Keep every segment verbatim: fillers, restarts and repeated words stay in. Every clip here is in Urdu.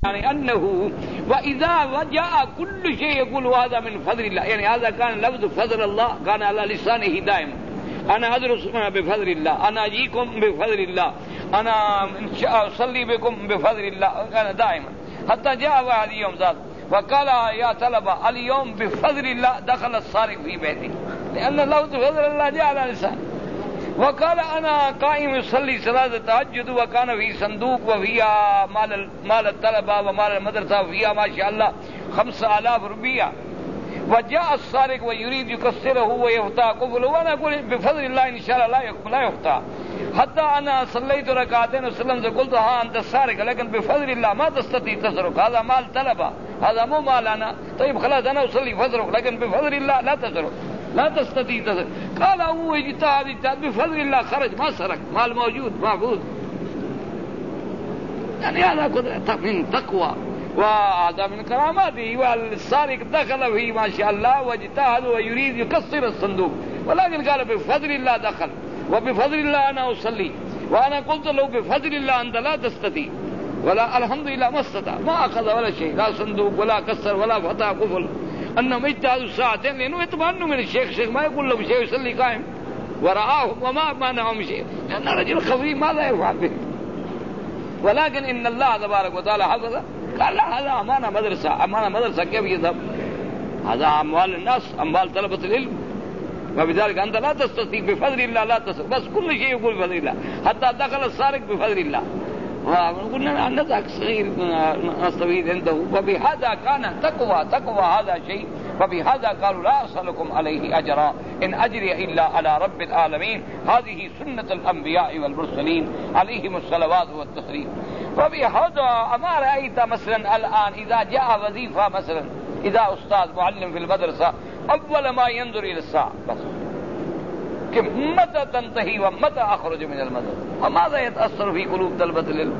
يعني أنه وإذا جاء كل شيء يقول هذا من فضل الله، يعني هذا كان لفظ فضل الله كان على لسانه دائما. أنا أدرس بفضل الله، أنا أجيكم بفضل الله، أنا أصلي بكم بفضل الله، كان دائما. حتى جاء واحد يوم ذات وقال يا طلبة اليوم بفضل الله دخل السارق في بيتي، لأن لفظ فضل الله جاء على لسانه. وقال أنا قائم يصلي صلاة التهجد وكان في صندوق وفيها مال مال الطلبة ومال المدرسة وفيها ما شاء الله خمسة آلاف روپیہ، وجاء السارق ويريد يكسره ويفتح قفله، وأنا أقول بفضل الله إن شاء الله لا يفتح. حتى أنا صليت ركعتين وسلمت قلت ها أنت السارق لكن بفضل الله ما تستطيع تسرق، هذا مال طلبة هذا مو مال أنا. طيب خلاص أنا أصلي فاسرق لكن بفضل الله لا تسرق، لا تستطيع تسرق. قال هو اجتهاد اجتهاد بفضل الله خرج ما سرق، مال موجود محفوظ. يعني هذا من تقوى وهذا من كراماته. والسارق دخل فيه ما شاء الله واجتهد ويريد يكسر الصندوق، ولكن قال بفضل الله دخل وبفضل الله أنا أصلي. وأنا قلت له بفضل الله أنت لا تستطيع، ولا الحمد لله ما استطاع، ما أخذ ولا شيء، لا صندوق ولا كسر ولا فتح قفل. أنهم اجتهدوا ساعتين لأنه يطمئنوا من الشيخ. الشيخ ما يقول لهم شيء يصلي قائم ورآهم وما مانعهم شيء، لأن رجل خفي ماذا يفعل به. ولكن إن الله تبارك وتعالى حفظه. قال لا هذا أمانة مدرسة، أمانة مدرسة كيف يذهب؟ هذا أموال الناس، أموال طلبة العلم، وبذلك أنت لا تستطيع بفضل الله لا تستطيع. بس كل شيء يقول بفضل الله، حتى دخل السارق بفضل الله. وقلنا نزعك صغير نستفيد عنده. وبهذا كان تقوى تقوى هذا شيء. فبهذا قالوا لا أسألكم عليه أجرا إن أجري إلا على رب العالمين. هذه سنة الأنبياء والمرسلين عليهم الصلوات والتسليم. وبهذا أما رأيت مثلا الآن إذا جاء وظيفة مثلا، إذا أستاذ معلم في المدرسة أول ما ينظر إلى الساعة بس کہ متى تنتهي ومتى أخرج من المدرسة، وماذا يتأثر في قلوب طلبة العلم؟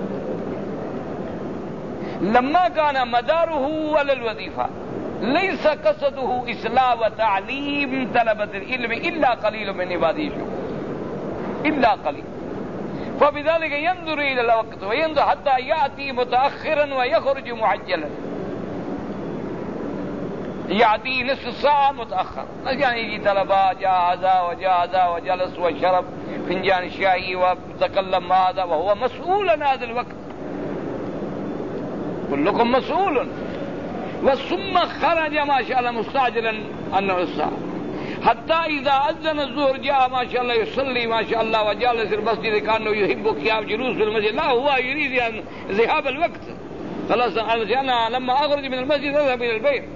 لما كان مداره على الوظيفة ليس قصده إصلاح وتعليم طلبة العلم إلا قليل من عباده إلا قليل. فبذلك ينظر إلى الوقت وينظر حتى يأتي متأخرا ويخرج معجلا، يأتي نصف ساعة متأخر. يعني يجي طلبة جاء هذا وجاء هذا وجلس وشرب فنجان شاي وتكلم مع هذا وهو مسؤول عن هذا الوقت، كلكم مسؤول. وثم خرج ما شاء الله مستعجلا أنه الساعة، حتى إذا أذن الظهر جاء ما شاء الله يصلي ما شاء الله وجالس المسجد كأنه يحب قيام جلوس في المسجد. لا، هو يريد أن ذهاب الوقت. خلاص أنا لما أخرج من المسجد أذهب إلى البيت.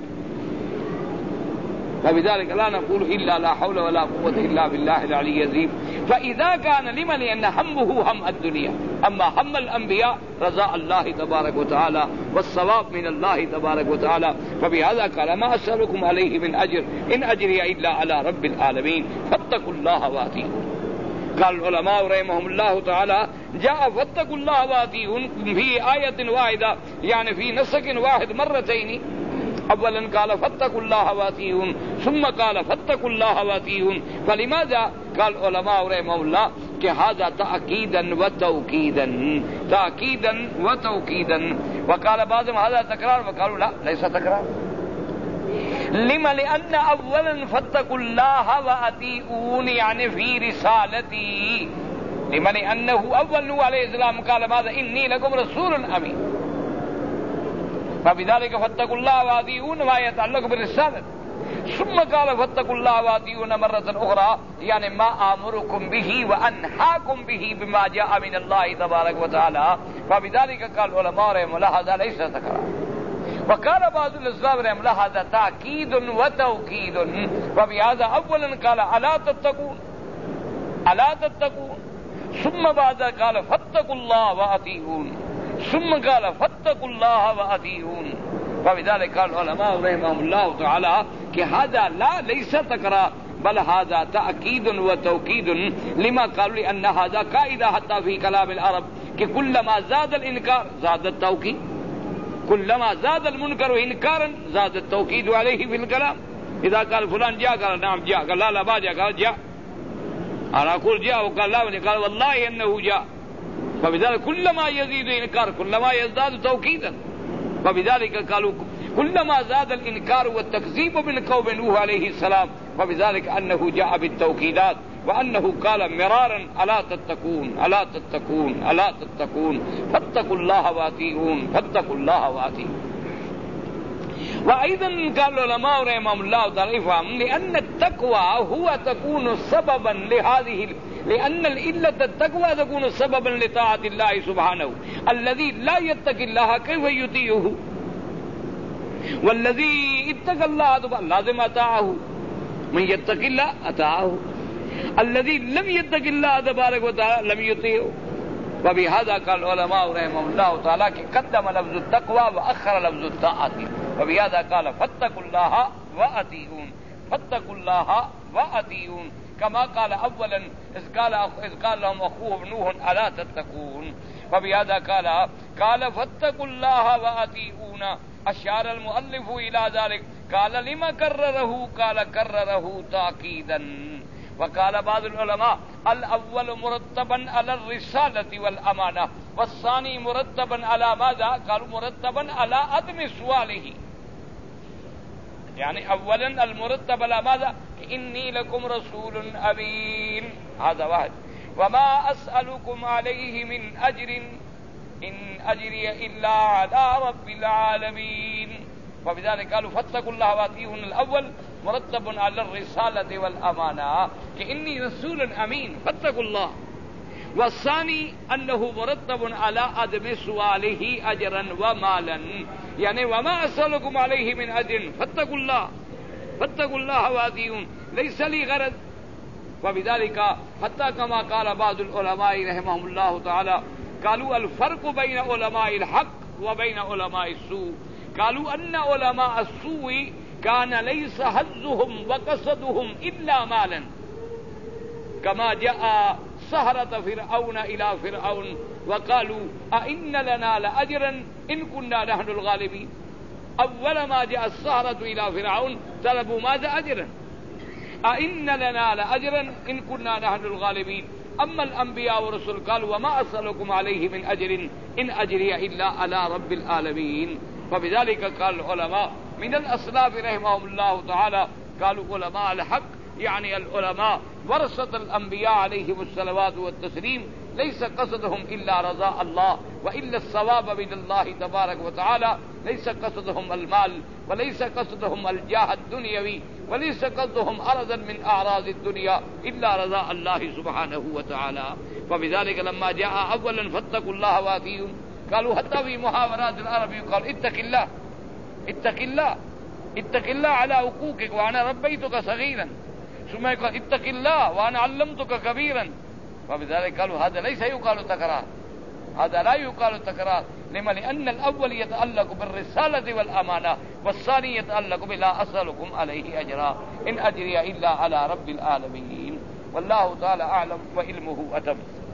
فبذلك لا نقول إلا لا حول ولا قوة إلا بالله العلي العظيم. فإذا كان لمن أن همه هم الدنيا، أما هم الأنبياء رضاء الله تبارك وتعالى والثواب من الله تبارك وتعالى. فبهذا قال ما أسألكم عليه من أجر إن أجري إلا على رب العالمين فاتقوا الله وأطيعون. قال العلماء رحمهم الله تعالى جاء فاتقوا الله وأطيعون في آية واحدة، يعني في نسق واحد مرتين. اولا قال فاتقوا الله وأطيعون ثم قال فاتقوا الله وأطيعون. فلماذا؟ قال علماء رحمهم الله کہ هذا تأكيدا وتوكيدا، تأكيدا وتوكيدا. وقال بعضهم هذا تكرار، وقالوا لا ليس تكرار. لما؟ لأن اولا فاتقوا الله وأطيعون يعني في رسالتي. لما؟ لأنه اول نوح عليه السلام قال ماذا؟ إني لكم رسول أمين. فبذلك فاتقوا الله وأطيعون ما يتعلق بالرسالة. ثم قال فاتقوا الله وأطيعون مرة أخرى، يعني ما آمركم به وأنهاكم به بما جاء من الله تبارك وتعالى. فبذلك قال العلماء رحمهم الله هذا ليس تكرار. وقال بعض الأسباب رحمهم الله هذا تأكيد وتوكيد. فبهذا أولا قال ألا تتقون ألا تتقون، ثم بعد قال فاتقوا الله وأطيعون، ثم قال فاتقوا الله وأطيعون. فبذلك قال العلماء رحمهم الله تعالى کہ هذا لا ليس تكرار بل هذا تأكيد وتوكيد. لما قالوا لأن هذا قاعدة حتى في كلام العرب کہ كلما زاد الإنكار زاد التوكيد، كلما زاد المنكر إنكارا زاد التوكيد عليه في الكلام. إذا قال فلان جاء قال نعم جاء، قال لا لا ما جاء قال جاء، أنا أقول جاء وقال لا قال والله إنه جاء. فبذلك كلما يزيد إنكار كلما يزداد توكيدا. وبذلك قالوا كلما زاد الإنكار والتكذيب من قوم نوح عليه السلام وبذلك أنه جاء بالتوكيدات وأنه قال مرارا ألا تتقون ألا تتقون ألا تتقون فاتقوا الله وأطيعون فاتقوا الله وأطيعون. وأيضا قال العلماء رحمهم الله تعالى لأن التقوى هو تكون سببا لهذه لأن الإلة التقوى تكون سببا لطاعة الله سبحانه. الذي لا يتقي الله كيف يطيعه والذي اتقى الله لازم أطاعه من يتق الله أطاعه الذي لم يتق الله تبارك وتعالى لم يطيعه. وبهذا قال العلماء رحمهم الله تعالى قدم لفظ التقوى وأخر لفظ الطاعة. وبهذا قال فاتقوا الله وأطيعون فاتقوا الله وأطيعون كما قال اولا اذ قال اذ قال لهم اخوهم نوح الا تتقون. وبهذا قال قال فاتقوا الله واطيعون. اشار المؤلف الى ذلك قال لما كرره قال كرره تاكيدا. وقال بعض العلماء الاول مرتبا على الرساله والامانه والثاني مرتبا على ماذا؟ قالوا مرتبا على عدم سؤاله. يعني اولا المرتب على ماذا؟ إني لكم رسول أمين هذا واحد. وما أسألكم عليه من أجر إن أجري إلا على رب العالمين. وبذلك قالوا فاتقوا الله وأطيعون الأول مرتب على الرسالة والأمانة إني رسول أمين فاتقوا الله. والثاني أنه مرتب على عدم سؤاله أجرا ومالا يعني وما أسألكم عليه من أجر فاتقوا الله فاتقوا الله وأطيعون ليس لي غرض. وبذلك حتى كما قال بعض العلماء رحمهم الله تعالى قالوا الفرق بين علماء الحق وبين علماء السوء. قالوا أن علماء السوء كان ليس حظهم وقصدهم إلا مالا كما جاء سحرة فرعون إلى فرعون وقالوا أئن لنا لأجرا إن كنا نحن الغالبين. أول ما جاء السحرة إلى فرعون طلبوا ماذا؟ أجرا. أئن لنا لأجرا إن كنا نحن الغالبين. أما الأنبياء والرسل قالوا وما أسألكم عليه من أجر إن أجري إلا على رب العالمين. وبذلك قال العلماء من الأسلاف رحمهم الله تعالى قالوا علماء الحق يعني العلماء ورثة الأنبياء عليهم الصلوات والتسليم ليس قصدهم إلا رضاء الله وإلا الثواب من الله تبارك وتعالى. ليس قصدهم المال وليس قصدهم الجاه الدنيوي وليس قصدهم أرضا من أعراض الدنيا إلا رضاء الله سبحانه وتعالى. وبذلك لما جاء أولا فاتقوا الله وأطيعون قالوا حتى في محاورات العرب يقال اتق الله اتق الله اتق الله على حقوقك وأنا ربيتك صغيرا ثم يقول اتق الله وأنا علمتك كبيرا. وبذلك قالوا هذا ليس يقال تكرار هذا لا يقال تكرار. لما؟ لأن الأول يتعلق بالرسالة والأمانة والثاني يتعلق بلا أسألكم عليه أجرا إن أجري إلا على رب العالمين. والله تعالى أعلم وعلمه أتم.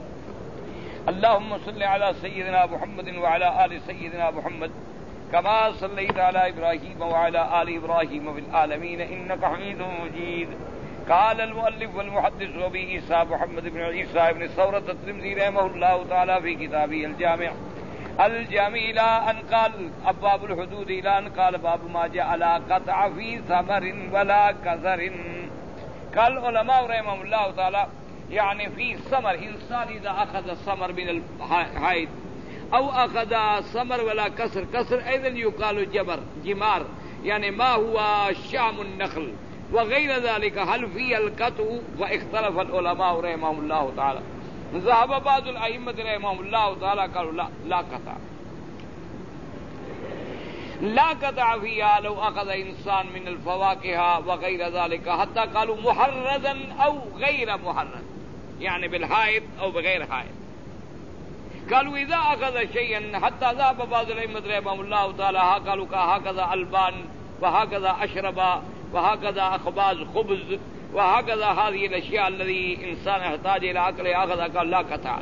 اللهم صل على سيدنا محمد وعلى آل سيدنا محمد كما صليت على إبراهيم وعلى آل إبراهيم في العالمين إنك حميد مجيد. قال المؤلف والمحدث أبي عيسى محمد بن عيسى بن ثورة الترمذي رحمه الله تعالى في كتابه الجامع الجامع إلى أن قال أبواب الحدود إلى أن قال باب ما جاء لا قطع في ثمر ولا كثر. قال العلماء رحمهم الله تعالى يعني في ثمر إنسان إذا أخذ ثمر من الحائط أو أخذ ثمر ولا كسر كسر أيضا يقال جبر جمار يعني ما هو شام النخل وغير ذلك هل في القطع. واختلف العلماء رحمهم الله تعالى. ذهب بعض الأئمة رحمهم الله تعالى قالوا لا لا قطع لا قطع فيها لو أخذ إنسان من الفواكه وغير ذلك حتى قالوا محرزا أو غير محرز يعني بالحائط أو بغير حائط. قالوا إذا أخذ شيئا حتى ذهب بعض الأئمة رحمهم الله تعالى قالوا هكذا ألبان وهكذا أشربا وهكذا أخباز خبز وهكذا هذه الأشياء الذي إنسان يحتاج إلى أكلها أخذ قال لا قطع.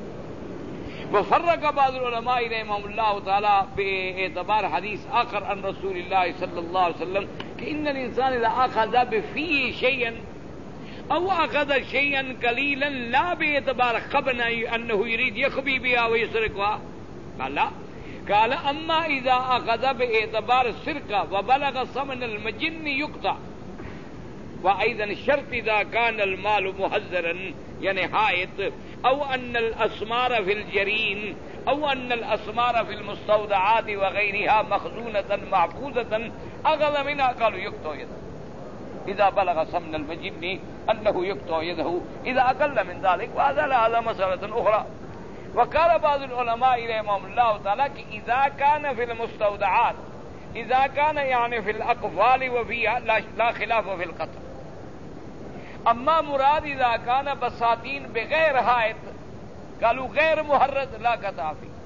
وفرق بعض العلماء رحمهم الله تعالى باعتبار حديث آخر عن رسول الله صلى الله عليه وسلم كأن الإنسان إذا أخذ بفيه شيئا أو أخذ شيئا قليلا لا باعتبار خبنا أنه يريد يخبي بها ويسرقها قال لا قال اما اذا اخذ باعتبار السرقه وبلغ ثمن المجن يقطع وايضا شرط اذا كان المال مهذرا يعني حائط او ان الاسمار في الجرين او ان الاسمار في المستودعات وغيرها مخزونه محفوظه اغلى منها قالوا يقطع يده اذا بلغ ثمن المجن انه يقطع يده اذا اقل من ذلك، وهذا هذا مساله اخرى. وقال بعض العلماء رحمهم الله تعالى اذا كان في المستودعات اذا كان يعني في الاقفال وفيها لا خلاف في القطع. اما مراد اذا كان بساتين بغير حائط قالوا غير محرز لا قطع فيه.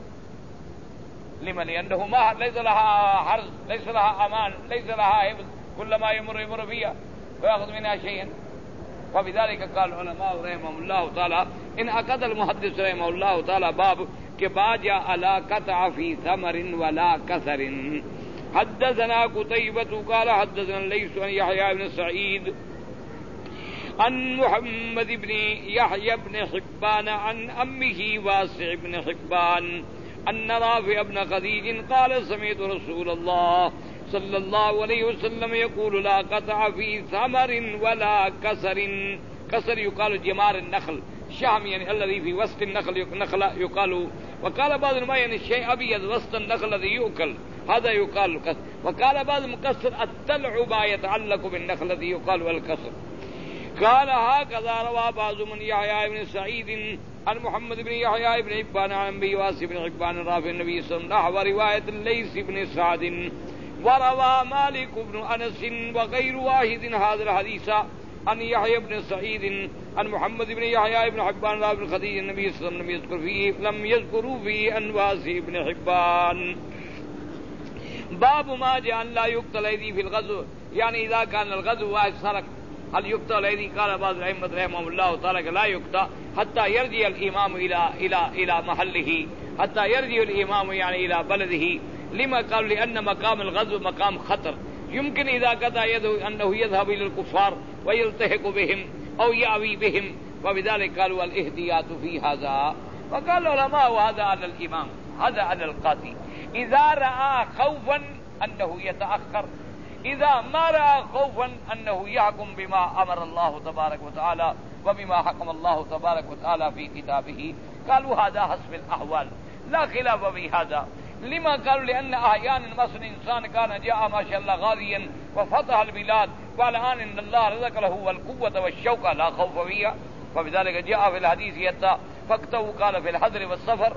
لمن؟ لانه ما ليس لها حرز، ليس لها امان، ليس لها حفظ، كلما يمر يمر فيها ويأخذ منها شيئا. وبذلك قال العلماء رحمهم الله تعالى ان عقد المحدث رحمه الله تعالى باب کہ باجا على قطع في ثمر ولا كسر. حدثنا قتيبة قال حدثنا الليث عن يحيى بن سعيد عن محمد بن يحيى بن حبان عن أمه واسع بن حبان أن رافع بن خديج قال سمعت رسول الله صلى الله عليه وسلم يقول لا قطع في ثمر ولا كسر. كسر يقال جمار النخل، شام يعني الذي في وسط النخل نخل يقال. وقال بعض العلماء يعني الشيء أبيض وسط النخل الذي يؤكل هذا يقال كسر. وقال بعض المكسر التلع ما يتعلق بالنخل الذي يقال والكسر. قال هكذا روى بعض من يحيى بن سعيد عن محمد بن يحيى بن حبان عن أبي واسع بن حبان رافع النبي صلى الله عليه وسلم ورواية الليث بن سعد. وروى مالك بن أنس وغير واحد هذا الحديث عن يحيى بن سعيد عن محمد بن يحيى بن حبان رافع بن خديج النبي صلى الله عليه وسلم لم يذكر فيه لم يذكروا فيه عن واسع بن حبان. باب ما جاء أن لا يقتل أيدي في الغزو، يعني إذا كان الغزو واحد سرق هل يقطع الأيدي؟ قال بعض الأئمة رحمهم الله تعالى لا يقطع حتى يرجع الإمام إلى إلى إلى محله، حتى يرجع الإمام يعني إلى بلده. لما قال؟ لأن مقام الغزو مقام خطر، يمكن إذا قطع يده أنه يذهب إلى الكفار ويلتحق بهم أو يأوي بهم، وبذلك قالوا الاحتياط في هذا. وقال العلماء وهذا على الإمام، هذا على القاضي إذا رأى خوفا أنه يتأخر، إذا ما رأى خوفا أنه يحكم بما أمر الله تبارك وتعالى وبما حكم الله تبارك وتعالى في كتابه. قالوا هذا حسب الأحوال لا خلاف في هذا. لما قالوا؟ لأن أحيانا مثلا إنسان كان جاء ما شاء الله غازيا وفتح البلاد والآن إن الله رزق له القوة والشوكة لا خوف فيها، فبذلك جاء في الحديث يتا فاكتوا قال في الحضر والسفر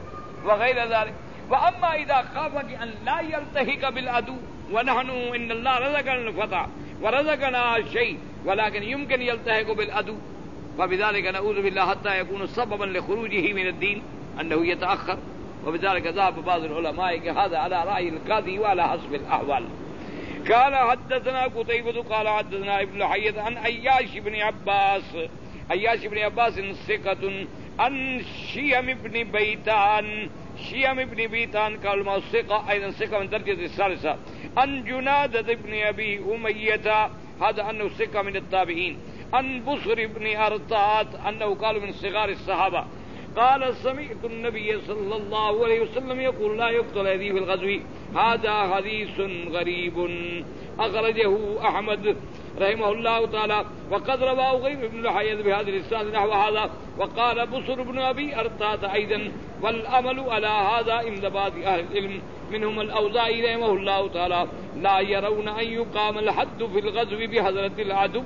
وغير ذلك. وأما إذا خاف أن لا يلتحق بالعدو ونحن إن الله رزقنا الفتح ورزقنا شيء ولكن يمكن يلتحق بالعدو، فبذلك نعوذ بالله حتى يكون سببا لخروجه من الدين أنه يتأخر. وبذلك ذهب بعض العلماء هذا على رأي القاضي وعلى حسب الأحوال. قال حدثنا قتيبة قال حدثنا ابن حية عن عياش بن عباس. عياش بن عباس ثقة عن شيم بن بيتان. شيم بن بيتان قال ما ثقة أيضا ثقة من درجة الثالثة. عن جنادة بن أبي أمية هذا أنه ثقة من التابعين. عن بصر بن أرطات أنه قال من صغار الصحابة قال سمعت النبي صلى الله عليه وسلم يقول لا يقتل يدي في الغزو. هذا حديث غريب أخرجه أحمد رحمه الله تعالى وقد رواه غير ابن الحياة بهذا الإسناد نحو هذا. وقال بصر بن أبي أرطات أيضا والأمل على هذا عند بعض أهل العلم منهم الأوزاعي رحمه الله تعالى لا يرون أن يقام الحد في الغزو بحضرة العدو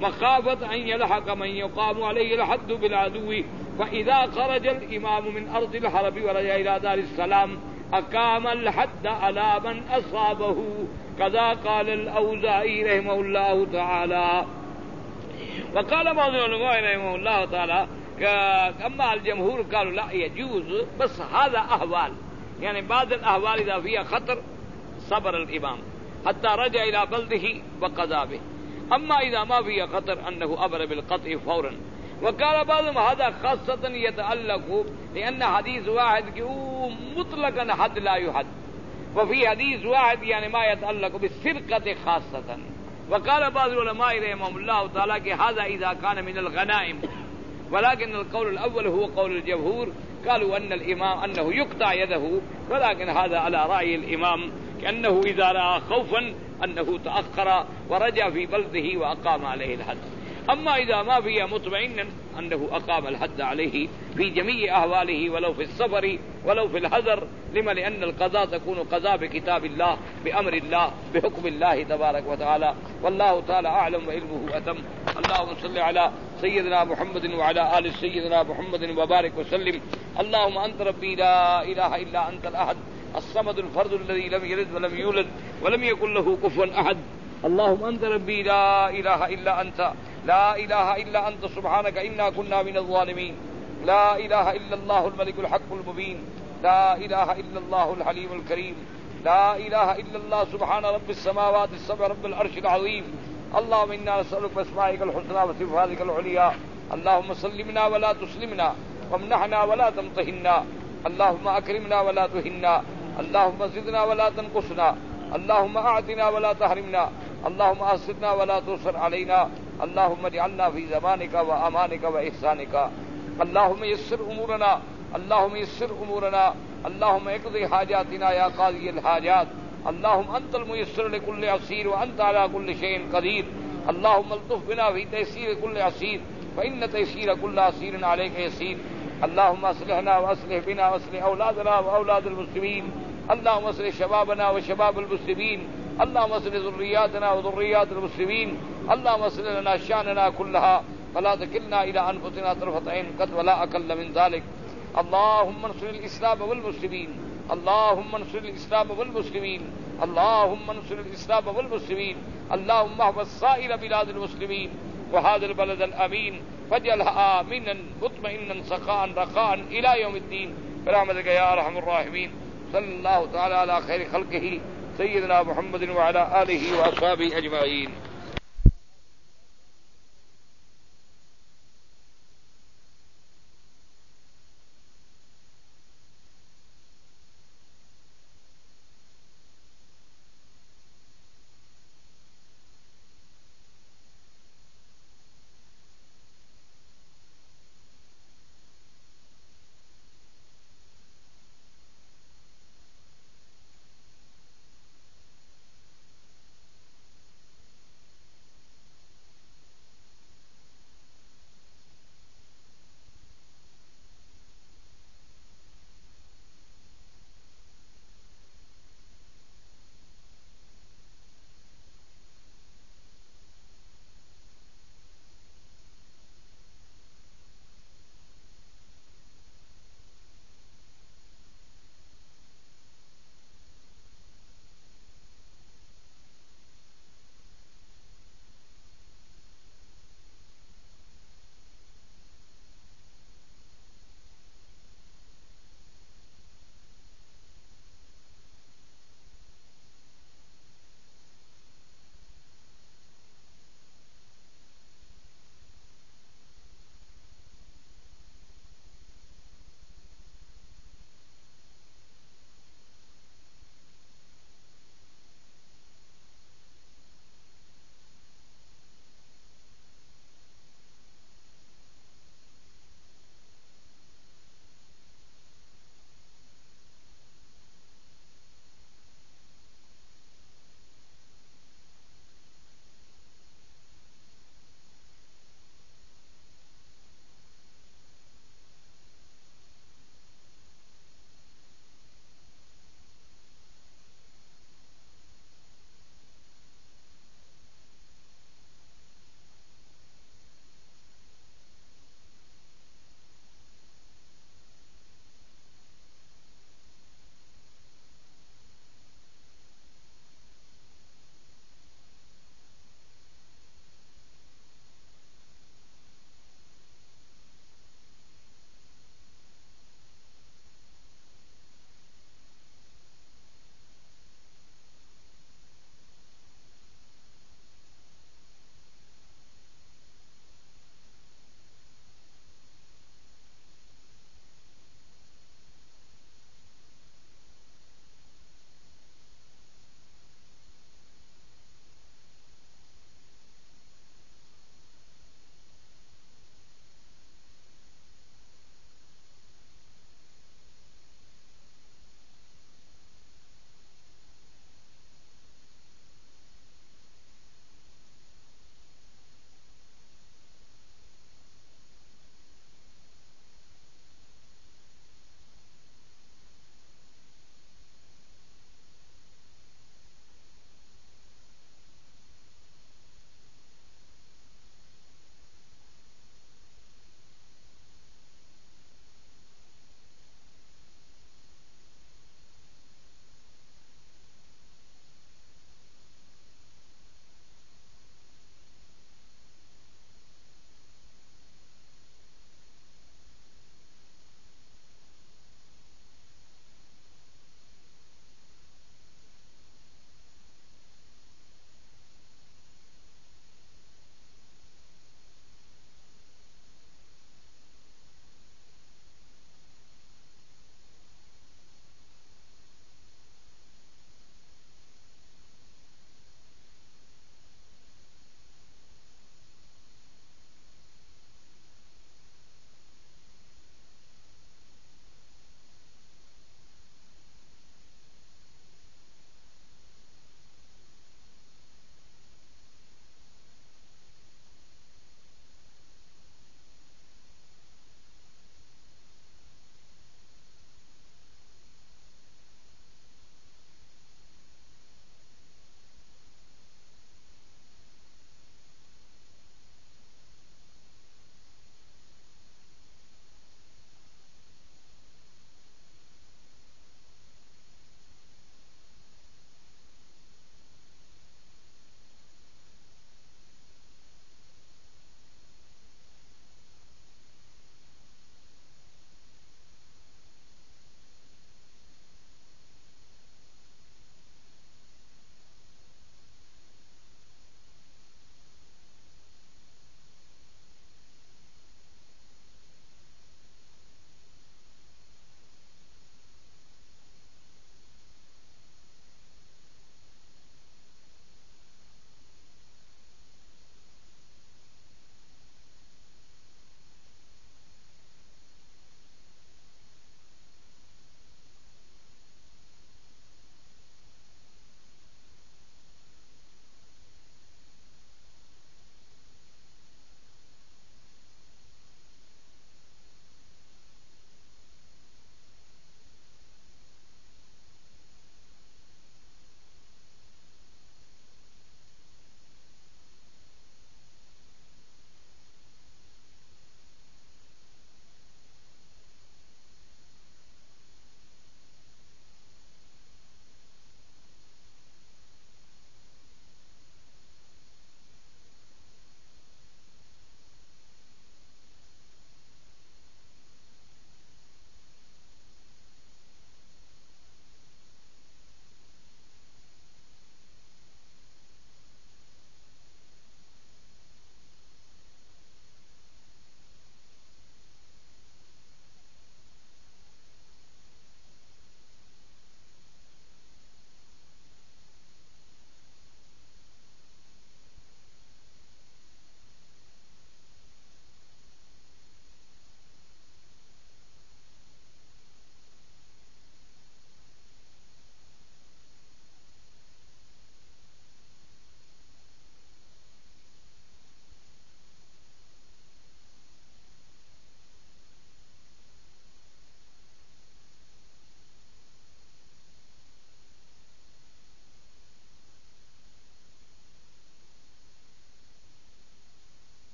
مخافة أن يلحق من يقام عليه الحد بالعدو، فإذا خرج الإمام من أرض الحرب ورجع إلى دار السلام أقام الحد على من أصابه. كذا قال الأوزاعي رحمه الله تعالى. وقال بعض العلماء رحمه الله تعالى أما الجمهور قالوا لا يجوز، بس هذا أحوال، يعني بعض الأحوال إذا فيها خطر صبر الإمام حتى رجع إلى بلده وقضى به. أما إذا ما فيها خطر أنه أمر بالقطع فورا. وقال بعضهم هذا خاصة يتعلق لأن حديث واحد مطلقا حد لا يحد، وفي حديث واحد يعني ما يتعلق بالسرقة خاصة. وقال بعض العلماء رحمهم الله تعالى هذا إذا كان من الغنائم، ولكن القول الأول هو قول الجمهور قالوا أن الإمام أنه يقطع يده، ولكن هذا على رأي الإمام كأنه إذا رأى خوفا أنه تأخر ورجع في بلده وأقام عليه الحد. أما إذا ما فيها مطمئنا أنه أقام الحد عليه في جميع أحواله ولو في السفر ولو في الحذر. لما؟ لأن القضاء تكون قضاء بكتاب الله بأمر الله بحكم الله تبارك وتعالى، والله تعالى أعلم وعلمه أتم. اللهم صل على سيدنا محمد وعلى آل سيدنا محمد وبارك وسلم. اللهم أنت ربي لا إله إلا أنت الأحد الصمد الفرد الذي لم يلد ولم يولد ولم يكن له كفوا أحد. اللهم أنت ربي لا إله إلا أنت لا إله إلا أنت سبحانك إنا كنا من الظالمين. لا إله إلا الله الملك الحق المبين. لا إله إلا الله الحليم الكريم. لا إله إلا الله سبحان رب السماوات السبع رب العرش العظيم. اللهم إنا نسألك بأسمائك الحسنى وصفاتك العليا. اللهم سلمنا ولا تسلمنا، وامنحنا ولا تمتهنا. اللهم أكرمنا ولا تهنا. اللهم زدنا ولا تنقصنا. اللهم أعطنا ولا تحرمنا. اللهم أحسدنا ولا تؤثر علينا. اللهم اجعلنا في زمانك وأمانك وإحسانك. اللهم يسر أمورنا. اللهم يسر أمورنا. اللهم اقضي حاجاتنا يا قاضي الحاجات. اللهم أنت الميسر لكل عسير وأنت على كل شيء قدير. اللهم الطف بنا في تيسير كل عسير، فإن تيسير كل عسير عليك يسير. اللهم أصلحنا وأصلح بنا وأصلح أولادنا وأولاد المسلمين. اللهم اصلح شبابنا وشباب المسلمين. اللهم اصلح ذرياتنا وذريات المسلمين. اللهم اصلح لنا شأننا كلها فلا تكلنا إلى أنفسنا طرفة عين قط ولا أقل من ذلك. اللهم انصر الإسلام والمسلمين. اللهم انصر الإسلام والمسلمين. اللهم انصر الإسلام والمسلمين. اللهم احفظ سائر بلاد المسلمين وهذا البلد الأمين فاجعلها آمنا مطمئنا سخاء رخاء إلى يوم الدين برحمتك يا أرحم الراحمين. صلى الله تعالى على خير خلقه سيدنا محمد وعلى آله وأصحابه أجمعين.